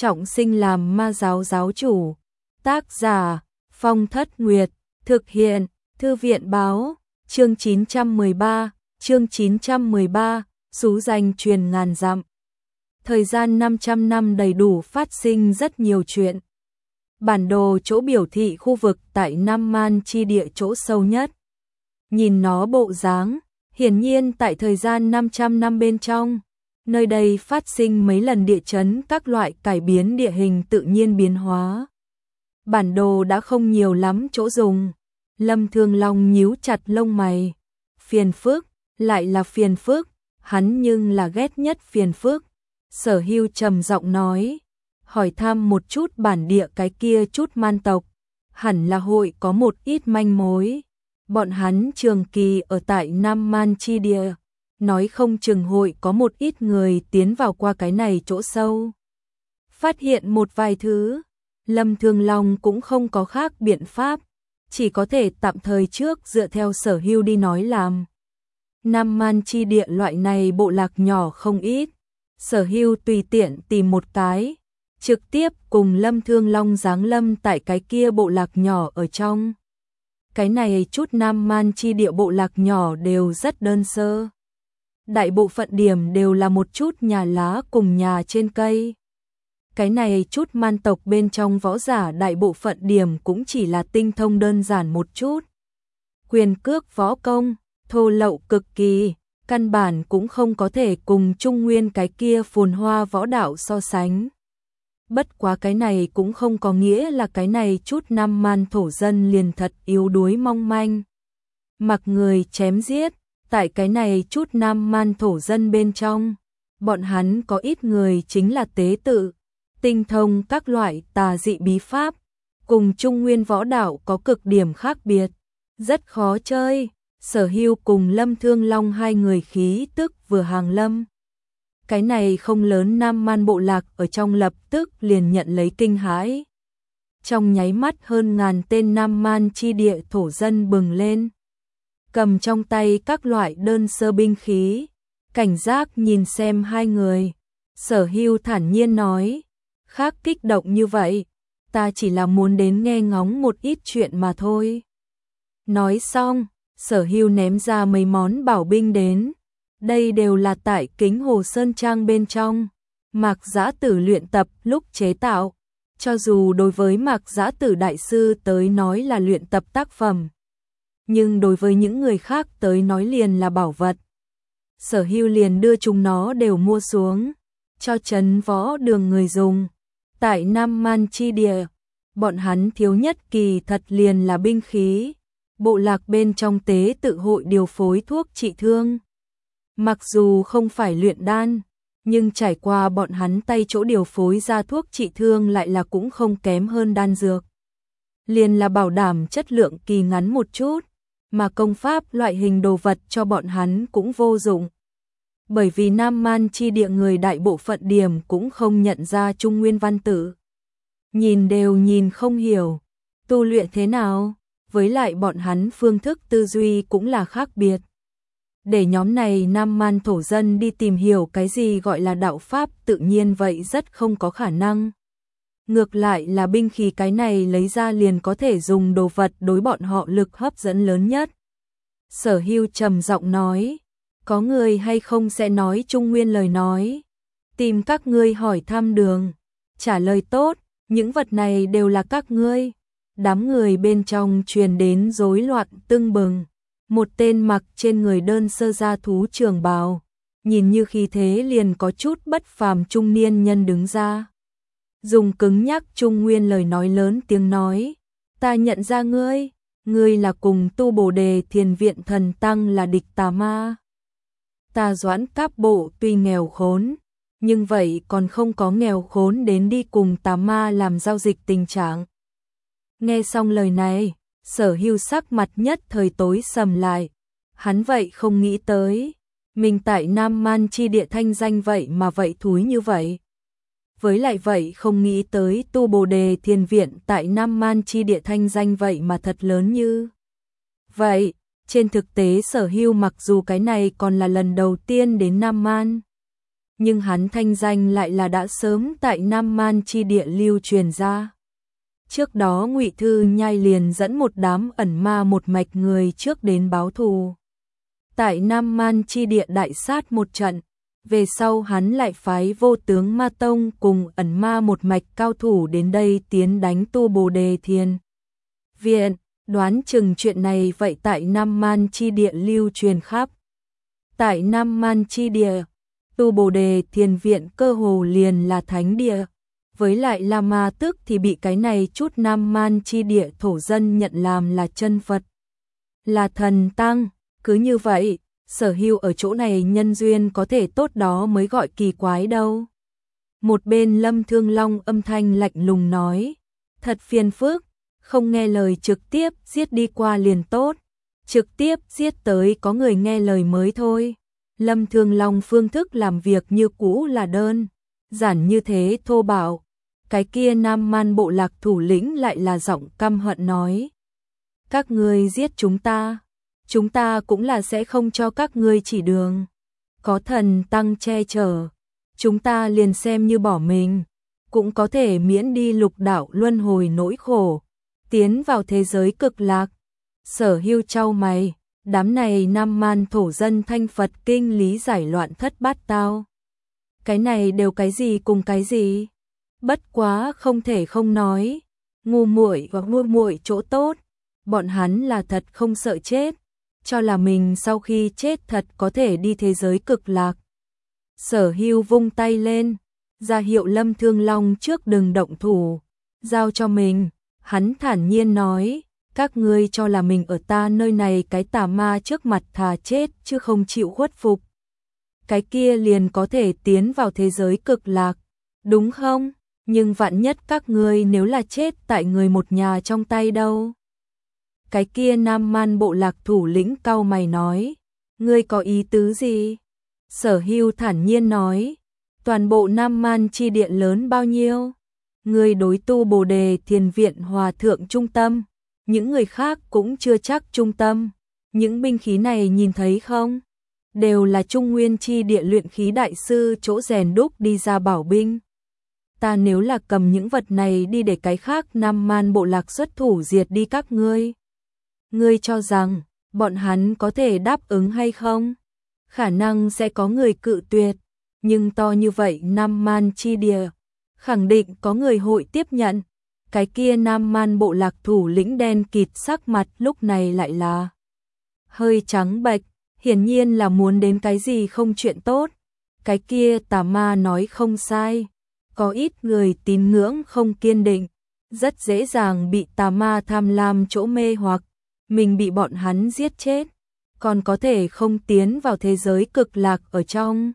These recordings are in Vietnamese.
trọng sinh làm ma giáo giáo chủ. Tác giả Phong Thất Nguyệt. Thực hiện Thư viện báo. Chương 913, xú danh truyền ngàn dặm. Thời gian 500 năm đầy đủ phát sinh rất nhiều chuyện. Bản đồ chỗ biểu thị khu vực tại Nam Man chi địa chỗ sâu nhất. Nhìn nó bộ dáng, hiển nhiên tại thời gian 500 năm bên trong, nơi đây phát sinh mấy lần địa chấn, các loại cải biến địa hình tự nhiên biến hóa. Bản đồ đã không nhiều lắm chỗ dùng. Lâm Thương Long nhíu chặt lông mày. Phiền phức, lại là phiền phức, hắn nhưng là ghét nhất phiền phức. Sở Hưu trầm giọng nói, hỏi thăm một chút bản địa cái kia chút man tộc, hẳn là hội có một ít manh mối. Bọn hắn trường kỳ ở tại Nam Man chi địa, nói không chừng hội có một ít người tiến vào qua cái này chỗ sâu. Phát hiện một vài thứ, Lâm Thương Long cũng không có khác biện pháp, chỉ có thể tạm thời trước dựa theo Sở Hưu đi nói làm. Nam Man chi địa loại này bộ lạc nhỏ không ít, Sở Hưu tùy tiện tìm một cái, trực tiếp cùng Lâm Thương Long giáng lâm tại cái kia bộ lạc nhỏ ở trong. Cái này chút Nam Man chi địa bộ lạc nhỏ đều rất đơn sơ. Đại bộ phận điểm đều là một chút nhà lá cùng nhà trên cây. Cái này chút man tộc bên trong võ giả đại bộ phận điểm cũng chỉ là tinh thông đơn giản một chút. Quyền cước võ công, thô lậu cực kỳ, căn bản cũng không có thể cùng Trung Nguyên cái kia phồn hoa võ đạo so sánh. Bất quá cái này cũng không có nghĩa là cái này chút Nam Man thổ dân liền thật yếu đuối mong manh. Mặc người chém giết, tại cái này chút Nam Man thổ dân bên trong, bọn hắn có ít người chính là tế tự, tinh thông các loại tà dị bí pháp, cùng Trung Nguyên võ đạo có cực điểm khác biệt, rất khó chơi. Sở Hưu cùng Lâm Thương Long hai người khí tức vừa hàng lâm. Cái này không lớn Nam Man bộ lạc ở trong lập tức liền nhận lấy kinh hãi. Trong nháy mắt hơn ngàn tên Nam Man chi địa thổ dân bừng lên, cầm trong tay các loại đơn sơ binh khí, cảnh giác nhìn xem hai người. Sở Hưu thản nhiên nói, khác kích động như vậy, ta chỉ là muốn đến nghe ngóng một ít chuyện mà thôi. Nói xong, Sở Hưu ném ra mấy món bảo binh đến. Đây đều là tại Kính Hồ Sơn Trang bên trong, Mạc Giã Tử luyện tập lúc chế tạo. Cho dù đối với Mạc Giã Tử đại sư tới nói là luyện tập tác phẩm, nhưng đối với những người khác tới nói liền là bảo vật. Sở Hưu liền đưa chúng nó đều mua xuống, cho trấn võ đường người dùng. Tại Nam Man chi địa, bọn hắn thiếu nhất kỳ thật liền là binh khí. Bộ lạc bên trong tế tự hội điều phối thuốc trị thương. Mặc dù không phải luyện đan, nhưng trải qua bọn hắn tay chỗ điều phối ra thuốc trị thương lại là cũng không kém hơn đan dược. Liền là bảo đảm chất lượng kỳ ngắn một chút, mà công pháp loại hình đồ vật cho bọn hắn cũng vô dụng. Bởi vì Nam Man chi địa người đại bộ phận điểm cũng không nhận ra Trung Nguyên văn tự. Nhìn đều nhìn không hiểu, tu luyện thế nào, với lại bọn hắn phương thức tư duy cũng là khác biệt. Để nhóm này Nam Man thổ dân đi tìm hiểu cái gì gọi là đạo pháp tự nhiên vậy rất không có khả năng. Ngược lại là binh khí cái này lấy ra liền có thể dùng đồ vật đối bọn họ lực hấp dẫn lớn nhất. Sở Hưu trầm giọng nói, có người hay không sẽ nói Trung Nguyên lời nói. Tìm các ngươi hỏi thăm đường. Trả lời tốt, những vật này đều là các ngươi. Đám người bên trong truyền đến rối loạn tưng bừng. Một tên mặc trên người đơn sơ da thú trường bào, nhìn như khí thế liền có chút bất phàm trung niên nhân đứng ra. Dùng cứng nhắc Trung Nguyên lời nói lớn tiếng nói, ta nhận ra ngươi, ngươi là cùng tu Bồ Đề Thiền Viện Thần Tăng là địch tà ma. Ta Doãn Cáp Bộ tuy nghèo khốn, nhưng vậy còn không có nghèo khốn đến đi cùng tà ma làm giao dịch tình trạng. Nghe xong lời này, Sở Hưu sắc mặt nhất thời tối sầm lại. Hắn vậy không nghĩ tới, mình tại Nam Man chi địa thanh danh vậy mà vậy thúi như vậy. Với lại vậy không nghĩ tới tu Bồ Đề Thiền Viện tại Nam Man chi địa thanh danh vậy mà thật lớn như vậy. Trên thực tế Sở Hưu mặc dù cái này còn là lần đầu tiên đến Nam Man, nhưng hắn thanh danh lại là đã sớm tại Nam Man chi địa lưu truyền ra. Trước đó Ngụy Thư Nhai liền dẫn một đám ẩn ma một mạch người trước đến báo thù. Tại Nam Man chi địa đại sát một trận, về sau hắn lại phái Vô Tướng Ma Tông cùng ẩn ma một mạch cao thủ đến đây tiến đánh Tu Bồ Đề Thiền Viện, đoán chừng chuyện này vậy tại Nam Man chi địa lưu truyền khắp. Tại Nam Man chi địa, Tu Bồ Đề Thiền Viện cơ hồ liền là thánh địa, với lại La Ma Tước thì bị cái này chút Nam Man chi địa thổ dân nhận làm là chân Phật, là thần tăng, cứ như vậy, Sở Hưu ở chỗ này nhân duyên có thể tốt đó mới gọi kỳ quái đâu. Một bên Lâm Thương Long âm thanh lạnh lùng nói, thật phiền phức, không nghe lời trực tiếp giết đi qua liền tốt, trực tiếp giết tới có người nghe lời mới thôi. Lâm Thương Long phương thức làm việc như cũ là đơn giản như thế thô bạo. Cái kia Nam Man bộ lạc thủ lĩnh lại là giọng căm hận nói, các ngươi giết chúng ta cũng là sẽ không cho các ngươi chỉ đường. Có thần tăng che chở, chúng ta liền xem như bỏ mình, cũng có thể miễn đi lục đạo luân hồi nỗi khổ, tiến vào thế giới cực lạc. Sở Hưu chau mày, đám này Nam Man thổ dân thanh Phật kinh lý giải loạn thất bát tao. Cái này đều cái gì cùng cái gì? Bất quá không thể không nói, ngu muội và ngu muội chỗ tốt, bọn hắn là thật không sợ chết, cho là mình sau khi chết thật có thể đi thế giới cực lạc. Sở Hưu vung tay lên, ra hiệu Lâm Thương Long trước đừng động thủ, giao cho mình. Hắn thản nhiên nói, các ngươi cho là mình ở ta nơi này cái tà ma trước mặt thà chết chứ không chịu khuất phục. Cái kia liền có thể tiến vào thế giới cực lạc, đúng không? Nhưng vạn nhất các ngươi nếu là chết tại người một nhà trong tay đâu? Cái kia Nam Man bộ lạc thủ lĩnh cau mày nói, ngươi có ý tứ gì? Sở Hưu thản nhiên nói, toàn bộ Nam Man chi địa lớn bao nhiêu? Ngươi đối Tu Bồ Đề Thiền Viện hòa thượng trung tâm, những người khác cũng chưa chắc trung tâm. Những binh khí này nhìn thấy không? Đều là Trung Nguyên chi địa luyện khí đại sư chỗ rèn đúc đi ra bảo binh. Ta nếu là cầm những vật này đi để cái khác Nam Man bộ lạc xuất thủ diệt đi các ngươi, ngươi cho rằng bọn hắn có thể đáp ứng hay không? Khả năng sẽ có người cự tuyệt, nhưng to như vậy Nam Man chi địa, khẳng định có người hội tiếp nhận. Cái kia Nam Man bộ lạc thủ lĩnh đen kịt sắc mặt lúc này lại là hơi trắng bệch, hiển nhiên là muốn đến cái gì không chuyện tốt. Cái kia tà ma nói không sai, có ít người tín ngưỡng không kiên định, rất dễ dàng bị tà ma tham lam chỗ mê hoặc, mình bị bọn hắn giết chết, còn có thể không tiến vào thế giới cực lạc ở trong.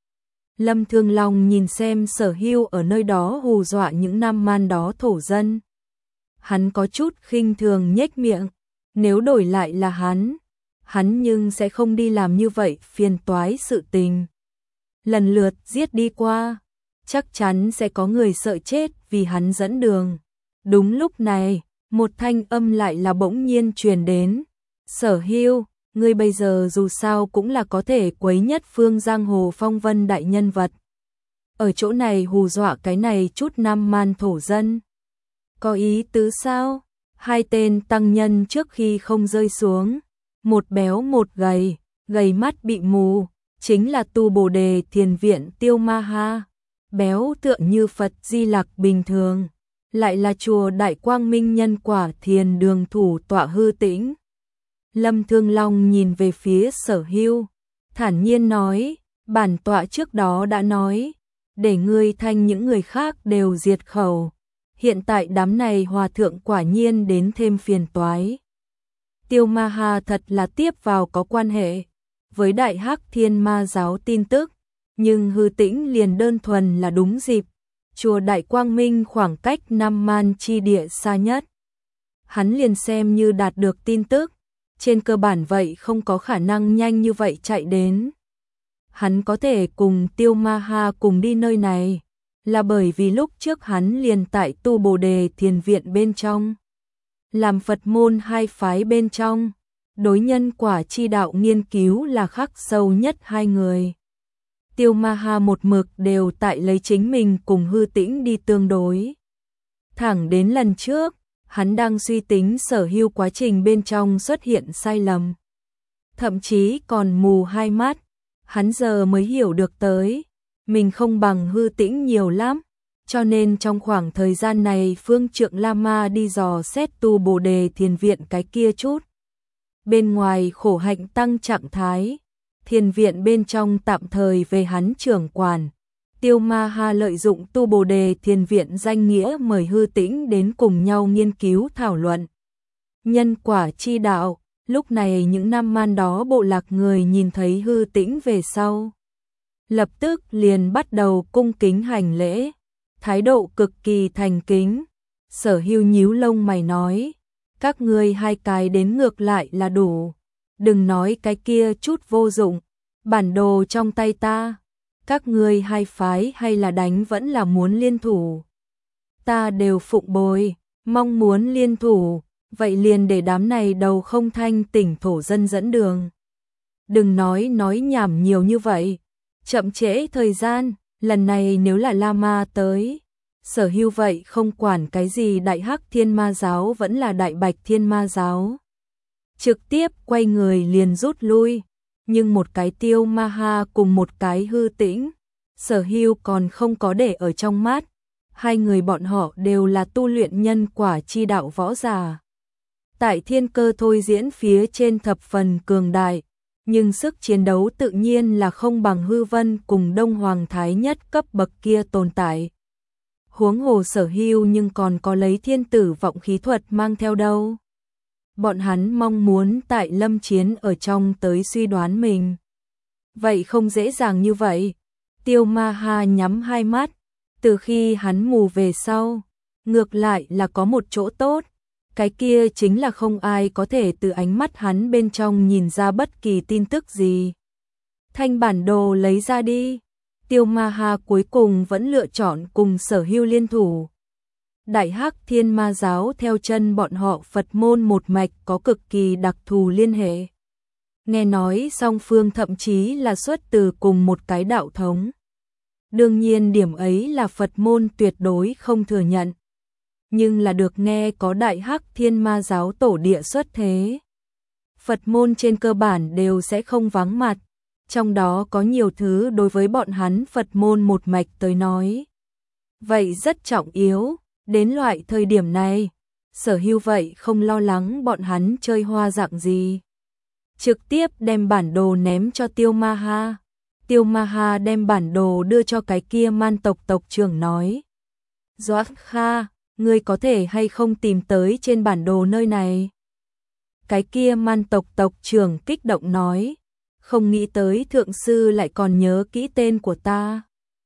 Lâm Thương Long nhìn xem Sở Hưu ở nơi đó hù dọa những Nam Man đó thổ dân. Hắn có chút khinh thường nhếch miệng, nếu đổi lại là hắn nhưng sẽ không đi làm như vậy phiền toái sự tình. Lần lượt giết đi qua, chắc chắn sẽ có người sợ chết vì hắn dẫn đường. Đúng lúc này, một thanh âm lại là bỗng nhiên truyền đến. Sở Hưu, ngươi bây giờ dù sao cũng là có thể quấy nhất phương giang hồ phong vân đại nhân vật. Ở chỗ này hù dọa cái này chút Nam Man thổ dân. Có ý tứ sao? Hai tên tăng nhân trước khi không rơi xuống, một béo một gầy, gầy mắt bị mù, chính là Tu Bồ Đề Thiền Viện Tiêu Ma Ha. Béo tựa như Phật Di Lặc bình thường, lại là chùa Đại Quang Minh Nhân Quả Thiền Đường thủ tọa Hư Tĩnh. Lâm Thương Long nhìn về phía Sở Hưu, thản nhiên nói, bản tọa trước đó đã nói, để ngươi thanh những người khác đều diệt khẩu. Hiện tại đám này hòa thượng quả nhiên đến thêm phiền toái. Tiêu Ma Ha thật là tiếp vào có quan hệ với Đại Hắc Thiên Ma giáo tin tức, nhưng Hư Tĩnh liền đơn thuần là đúng dịp. Chùa Đại Quang Minh khoảng cách Nam Man chi địa xa nhất. Hắn liền xem như đạt được tin tức, trên cơ bản vậy không có khả năng nhanh như vậy chạy đến. Hắn có thể cùng Tiêu Ma Ha cùng đi nơi này, là bởi vì lúc trước hắn liền tại Tu Bồ Đề Thiền Viện bên trong, làm Phật môn hai phái bên trong, đối nhân quả chi đạo nghiên cứu là khắc sâu nhất hai người. Tiêu Ma Ha một mực đều tại lấy chính mình cùng Hư Tĩnh đi tương đối. Thẳng đến lần trước, hắn đang suy tính Sở Hưu quá trình bên trong xuất hiện sai lầm. Thậm chí còn mù hai mắt, hắn giờ mới hiểu được tới, mình không bằng Hư Tĩnh nhiều lắm, cho nên trong khoảng thời gian này Phương Trượng Lama đi dò xét tu Bồ Đề Thiền Viện cái kia chút. Bên ngoài khổ hạnh tăng trạng thái, thiền viện bên trong tạm thời về hắn trưởng quản. Tiêu Ma Ha lợi dụng tu Bồ Đề Thiền Viện danh nghĩa mời Hư Tĩnh đến cùng nhau nghiên cứu thảo luận nhân quả chi đạo. Lúc này những nam man đó bộ lạc người nhìn thấy Hư Tĩnh về sau, lập tức liền bắt đầu cung kính hành lễ, thái độ cực kỳ thành kính. Sở Hưu nhíu lông mày nói, các ngươi hai cái đến ngược lại là đủ, đừng nói cái kia chút vô dụng, bản đồ trong tay ta, các ngươi hai phái hay là đánh vẫn là muốn liên thủ. Ta đều phụng bồi, mong muốn liên thủ, vậy liền để đám này đầu không thanh tỉnh thổ dân dẫn đường. Đừng nói nhảm nhiều như vậy, chậm trễ thời gian, lần này nếu là Lama tới, Sở Hưu vậy không quản cái gì Đại Hắc Thiên Ma Giáo vẫn là Đại Bạch Thiên Ma Giáo. Trực tiếp quay người liền rút lui, nhưng một cái Tiêu Ma Ha cùng một cái Hư Tĩnh, Sở Hưu còn không có để ở trong mắt, hai người bọn họ đều là tu luyện nhân quả chi đạo võ giả. Tại thiên cơ thôi diễn phía trên thập phần cường đại, nhưng sức chiến đấu tự nhiên là không bằng Hư Vân cùng Đông Hoàng Thái nhất cấp bậc kia tồn tại. Huống hồ Sở Hưu nhưng còn có lấy thiên tử vọng khí thuật mang theo đâu. Bọn hắn mong muốn tại lâm chiến ở trong tới suy đoán mình. Vậy không dễ dàng như vậy. Tiêu Ma Ha nhắm hai mắt, từ khi hắn mù về sau, ngược lại là có một chỗ tốt. Cái kia chính là không ai có thể từ ánh mắt hắn bên trong nhìn ra bất kỳ tin tức gì. Thanh bản đồ lấy ra đi. Tiêu Ma Ha cuối cùng vẫn lựa chọn cùng Sở Hưu liên thủ. Đại Hắc Thiên Ma Giáo theo chân bọn họ Phật môn một mạch có cực kỳ đặc thù liên hệ. Nghe nói song phương thậm chí là xuất từ cùng một cái đạo thống. Đương nhiên điểm ấy là Phật môn tuyệt đối không thừa nhận. Nhưng là được nghe có Đại Hắc Thiên Ma Giáo tổ địa xuất thế. Phật môn trên cơ bản đều sẽ không vắng mặt. Trong đó có nhiều thứ đối với bọn hắn Phật môn một mạch tới nói. Vậy rất trọng yếu, đến loại thời điểm này, Sở Hưu vậy không lo lắng bọn hắn chơi hoa dạng gì. Trực tiếp đem bản đồ ném cho Tiêu Ma Ha. Tiêu Ma Ha đem bản đồ đưa cho cái kia man tộc tộc trưởng nói. Doãn Kha, ngươi có thể hay không tìm tới trên bản đồ nơi này? Cái kia man tộc tộc trưởng kích động nói. Không nghĩ tới thượng sư lại còn nhớ kỹ tên của ta.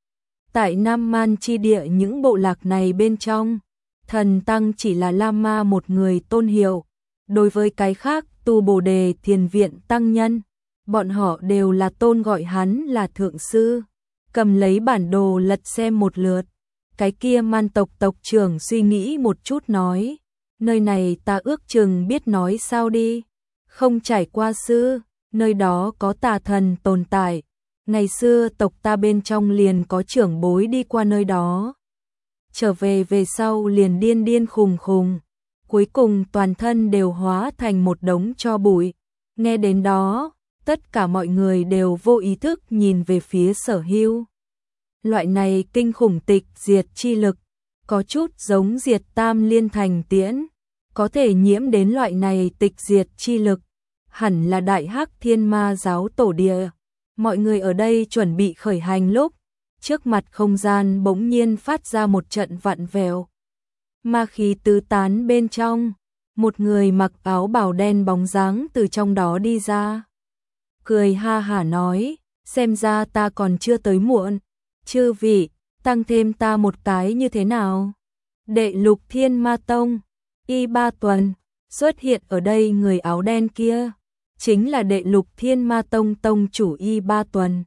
Tại Nam Man chi địa những bộ lạc này bên trong, thần tăng chỉ là Lama một người tôn hiệu. Đối với cái khác tu Bồ Đề Thiền Viện tăng nhân, bọn họ đều là tôn gọi hắn là thượng sư. Cầm lấy bản đồ lật xem một lượt, cái kia man tộc tộc trưởng suy nghĩ một chút nói, nơi này ta ước chừng biết nói sao đi, không trải qua sư, nơi đó có tà thần tồn tại, ngày xưa tộc ta bên trong liền có trưởng bối đi qua nơi đó. Trở về sau liền điên khùng khùng, cuối cùng toàn thân đều hóa thành một đống tro bụi. Nghe đến đó, tất cả mọi người đều vô ý thức nhìn về phía Sở Hưu. Loại này kinh khủng tịch diệt chi lực, có chút giống diệt tam liên thành tiễn, có thể nhiễm đến loại này tịch diệt chi lực, hẳn là Đại Hắc Thiên Ma Giáo tổ địa. Mọi người ở đây chuẩn bị khởi hành lúc, trước mặt không gian bỗng nhiên phát ra một trận vặn vẹo. Ma khí tứ tán bên trong, một người mặc áo bào đen bóng dáng từ trong đó đi ra. Cười ha hả nói, xem ra ta còn chưa tới muộn, chư vị, tăng thêm ta một cái như thế nào? Đệ Lục Thiên Ma Tông, Y Ba Tuần, xuất hiện ở đây người áo đen kia, chính là Đệ Lục Thiên Ma Tông tông chủ Y Ba Tuần.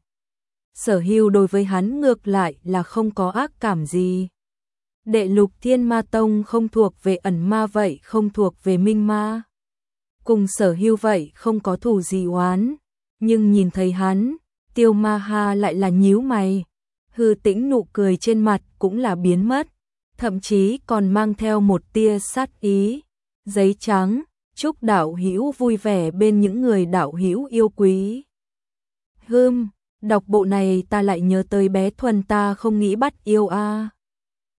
Sở Hưu đối với hắn ngược lại là không có ác cảm gì. Đệ Lục Thiên Ma Tông không thuộc về ẩn ma vậy không thuộc về minh ma. Cùng Sở Hưu vậy không có thù gì oán, nhưng nhìn thấy hắn, Tiêu Ma Ha lại là nhíu mày. Hư Tĩnh nụ cười trên mặt cũng là biến mất, thậm chí còn mang theo một tia sát ý. Giấy trắng, chúc đạo hữu vui vẻ bên những người đạo hữu yêu quý. Đọc bộ này ta lại nhớ tới bé Thuần ta không nghĩ bắt yêu a.